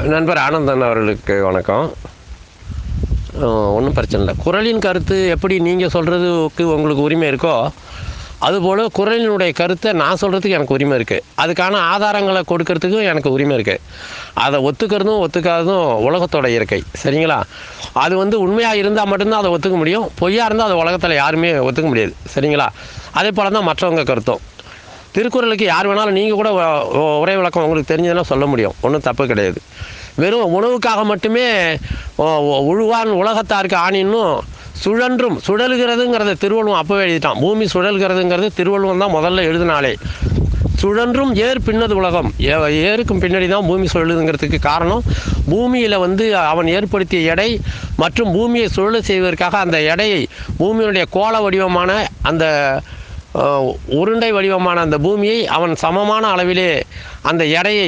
நண்பர் ஆனந்தன் அவர்களுக்கு வணக்கம். ஒன்றும் பிரச்சனை இல்லை. குறளின் கருத்து எப்படி நீங்கள் சொல்கிறதுக்கு உங்களுக்கு உரிமை இருக்கோ, அதுபோல் குறளினுடைய கருத்தை நான் சொல்கிறதுக்கு எனக்கு உரிமை இருக்குது. அதுக்கான ஆதாரங்களை கொடுக்கறதுக்கும் எனக்கு உரிமை இருக்குது. அதை ஒத்துக்கிறதும் ஒத்துக்காததும் உலகத்தோட இயற்கை, சரிங்களா? அது உண்மையாக இருந்தால் மட்டும்தான் அதை ஒத்துக்க முடியும். பொய்யாக இருந்தால் அதை உலகத்தில் யாருமே ஒத்துக்க முடியாது, சரிங்களா? அதே போல் தான் மற்றவங்க கருத்தும். திருக்குறளுக்கு யார் வேணாலும் நீங்கள் கூட உரை விளக்கம் உங்களுக்கு தெரிஞ்சதுன்னா சொல்ல முடியும், ஒன்றும் தப்பு கிடையாது. வெறும் உணவுக்காக மட்டுமே உழுவான் உலகத்தாருக்கு ஆணின்னும் சுழலுகிறதுங்கிறத திருவள்ளுவம் அப்போவே எழுதிட்டான். பூமி சுழல்கிறதுங்கிறது திருவள்ளுவம் தான் முதல்ல எழுதினாலே. சுழன்றும் ஏர் பின்னது உலகம், ஏருக்கும் பின்னாடி தான் பூமி சுழலுதுங்கிறதுக்கு காரணம் பூமியில் அவன் ஏற்படுத்திய எடை மற்றும் பூமியை சுழல செய்வதற்காக அந்த எடையை பூமியினுடைய கோள வடிவமான அந்த உருண்டை வடிவமான அந்த பூமியை அவன் சமமான அளவிலே அந்த எடையை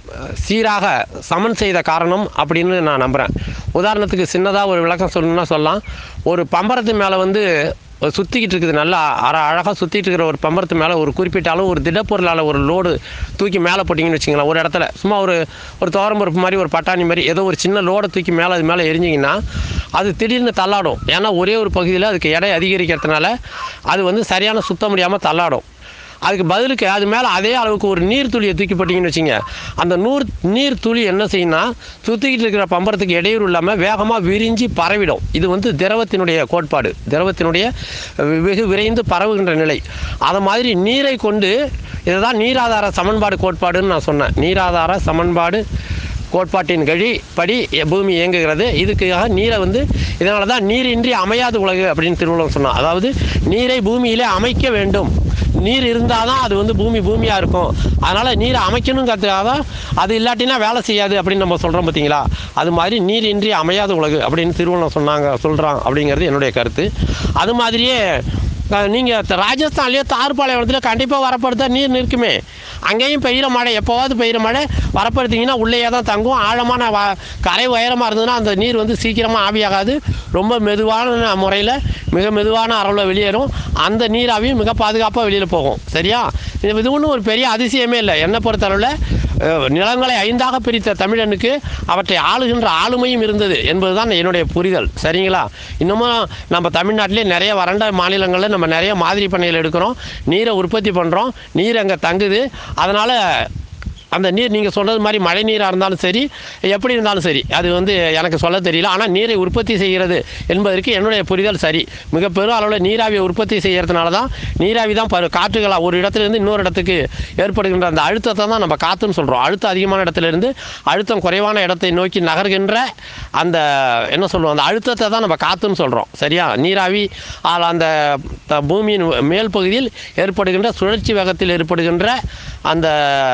சீராக சமன் செய்த காரணம் அப்படின்னு நான் நம்புகிறேன். உதாரணத்துக்கு சின்னதாக ஒரு விளக்கம் சொல்லணும்னா சொல்லலாம். ஒரு பம்பரத்து மேலே சுற்றிக்கிட்டு இருக்குது, நல்லா அழகாக சுற்றிட்டு இருக்கிற ஒரு பம்பரத்து மேலே ஒரு குறிப்பிட்ட அளவு ஒரு திடப்பொருளால் ஒரு லோடு தூக்கி மேலே போட்டிங்கன்னு வச்சிங்களேன். ஒரு இடத்துல சும்மா ஒரு துவரம்பருப்பு மாதிரி ஒரு பட்டாணி மாதிரி ஏதோ ஒரு சின்ன லோடை தூக்கி அது மேலே எரிஞ்சிங்கன்னா அது திடீர்னு தள்ளாடும். ஏன்னா ஒரே ஒரு பகுதியில் அதுக்கு எடை அதிகரிக்கிறதுனால அது சரியான சுத்த முடியாமல் தள்ளாடும். அதுக்கு பதிலுக்கு அது மேலே அதே அளவுக்கு ஒரு நீர் துளியை தூக்கி போட்டிங்கன்னு வச்சிங்க, அந்த நீர் துளி என்ன செய்யணும்னா சுற்றிக்கிட்டு இருக்கிற பம்பரத்துக்கு இடையூறு இல்லாமல் வேகமாக விரிஞ்சு பரவிடும். இது திரவத்தினுடைய கோட்பாடு, திரவத்தினுடைய வெகு விரைந்து பரவுகின்ற நிலை. அதை மாதிரி நீரை கொண்டு இதை தான் நீராதார சமன்பாடு கோட்பாடுன்னு நான் சொன்னேன். நீராதார சமன்பாடு கோட்பாட்டின் படி பூமி இயங்குகிறது. இதுக்காக நீரை இதனால தான் நீரின்றி அமையாது உலகு அப்படின்னு திருவள்ளுவர் சொன்னான். அதாவது நீரை பூமியிலே அமைக்க வேண்டும். நீர் இருந்தால் தான் அது பூமியாக இருக்கும். அதனால் நீரை அமைக்கணுங்கிறதுக்காக தான், அது இல்லாட்டினா வேலை செய்யாது அப்படின்னு நம்ம சொல்கிறோம் பார்த்தீங்களா? அது மாதிரி நீரின்றி அமையாது உலகு அப்படின்னு திருவள்ளுவர் சொல்கிறான் அப்படிங்கிறது என்னுடைய கருத்து. அது மாதிரியே நீங்கள் ராஜஸ்தான்லேயோ தார்பாளையத்தில் கண்டிப்பாக வரப்படுத்த நீர் நிற்குமே. அங்கேயும் பெய்கிற மழை, எப்போவாவது பெய்கிற மழை வரப்படுத்திங்கன்னா உள்ளேயே தான் தங்கும். ஆழமான கரை உயரமாக இருந்ததுன்னா அந்த நீர் சீக்கிரமாக ஆவியாகாது. ரொம்ப மெதுவான முறையில் மிக மெதுவான அளவில் வெளியேறும். அந்த நீராவியும் மிக பாதுகாப்பாக வெளியில் போகும், சரியா? இது ஒன்றும் ஒரு பெரிய அதிசயமே இல்லை. என்னை பொறுத்தளவில் நிலங்களை 5ஆக பிரித்த தமிழனுக்கு அவற்றை ஆளுகின்ற ஆளுமையும் இருந்தது என்பது தான் என்னுடைய புரிதல், சரிங்களா? இன்னமும் நம்ம தமிழ்நாட்டிலே நிறைய வறண்ட மாநிலங்களில் நம்ம நிறைய மாதிரி பண்ணைகள் எடுக்கிறோம், நீரை உற்பத்தி பண்ணுறோம், நீர் அங்கே தங்குது. அதனால் அந்த நீர் நீங்கள் சொன்னது மாதிரி மழை நீராக இருந்தாலும் சரி, எப்படி இருந்தாலும் சரி, அது எனக்கு சொல்ல தெரியல. ஆனால் நீரை உற்பத்தி செய்கிறது என்பதற்கு என்னுடைய புரிதல் சரி. மிக பெரும் அளவில் நீராவியை உற்பத்தி செய்கிறதுனால தான் நீராவி தான் காற்றுகளாக ஒரு இடத்துலேருந்து இன்னொரு இடத்துக்கு ஏற்படுகின்ற அந்த அழுத்தத்தை தான் நம்ம காற்றுன்னு சொல்கிறோம். அழுத்தம் அதிகமான இடத்துலேருந்து அழுத்தம் குறைவான இடத்தை நோக்கி நகர்கின்ற அந்த என்ன சொல்லுவோம், அந்த அழுத்தத்தை தான் நம்ம காற்றுன்னு சொல்கிறோம், சரியா? நீராவி அந்த பூமியின் மேல் பகுதியில் ஏற்படுகின்ற சுழற்சி வேகத்தில் ஏற்படுகின்ற அந்த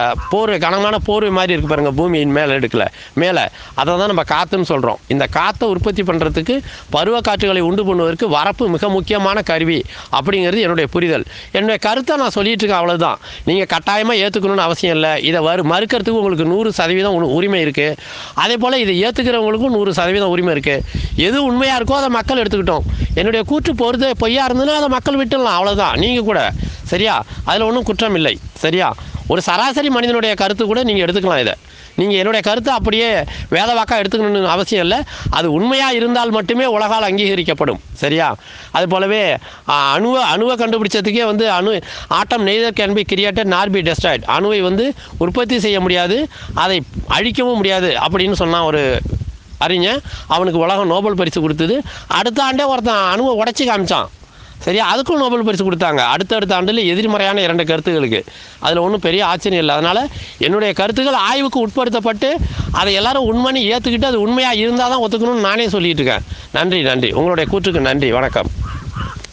கனமான போர்வை மாதிரி இருக்குது பாருங்கள், பூமியின் மேலே அதை தான் நம்ம காற்றுன்னு சொல்கிறோம். இந்த காற்றை உற்பத்தி பண்ணுறதுக்கு பருவ காற்றுகளை உண்டு பண்ணுவதற்கு வரப்பு மிக முக்கியமான கருவி அப்படிங்கிறது என்னுடைய புரிதல். என்னுடைய கருத்தை நான் சொல்லிட்டு இருக்கேன், அவ்வளோதான். நீங்கள் கட்டாயமாக ஏற்றுக்கணும்னு அவசியம் இல்லை. இதை மறுக்கிறதுக்கு உங்களுக்கு 100% உரிமை இருக்குது. அதே போல் இதை ஏற்றுக்கிறவங்களுக்கும் 100% உரிமை இருக்குது. எது உண்மையாக இருக்கோ அதை மக்கள் எடுத்துக்கிட்டோம். என்னுடைய கூற்று பொய்யா இருந்ததுன்னா அதை மக்கள் விட்டுடலாம், அவ்வளோதான். நீங்கள் கூட, சரியா? அதில் ஒன்றும் குற்றம் இல்லை, சரியா? ஒரு சராசரி மனிதனுடைய கருத்து கூட நீங்கள் எடுத்துக்கலாம். இதை நீங்கள் என்னுடைய கருத்தை அப்படியே வேதவாக்காக எடுத்துக்கணும்னு அவசியம் இல்லை. அது உண்மையாக இருந்தால் மட்டுமே உலகால் அங்கீகரிக்கப்படும், சரியா? அது போலவே அணுவை கண்டுபிடிச்சதுக்கே atom neither can be created nor be destroyed. அணுவை உற்பத்தி செய்ய முடியாது, அதை அழிக்கவும் முடியாது அப்படின்னு சொன்னான் ஒரு அறிஞன். அவனுக்கு உலகம் நோபல் பரிசு கொடுத்தது. அடுத்த ஆண்டே ஒருத்தன் அணுவை உடைச்சி காமிச்சான், சரியா? அதுக்கும் நோபல் பரிசு கொடுத்தாங்க. அடுத்தடுத்த ஆண்டில் எதிர்மறையான 2 கருத்துக்களுக்கு. அதில் ஒன்றும் பெரிய ஆச்சரியம் இல்லை. அதனால் என்னுடைய கருத்துக்கள் ஆய்வுக்கு உட்படுத்தப்பட்டு அதை எல்லாரும் உண்மைன்னு ஏற்றுக்கிட்டு அது உண்மையாக இருந்தால் தான் ஒத்துக்கணும்னு நானே சொல்லிகிட்டு இருக்கேன். நன்றி. உங்களுடைய கூற்றுக்கு நன்றி. வணக்கம்.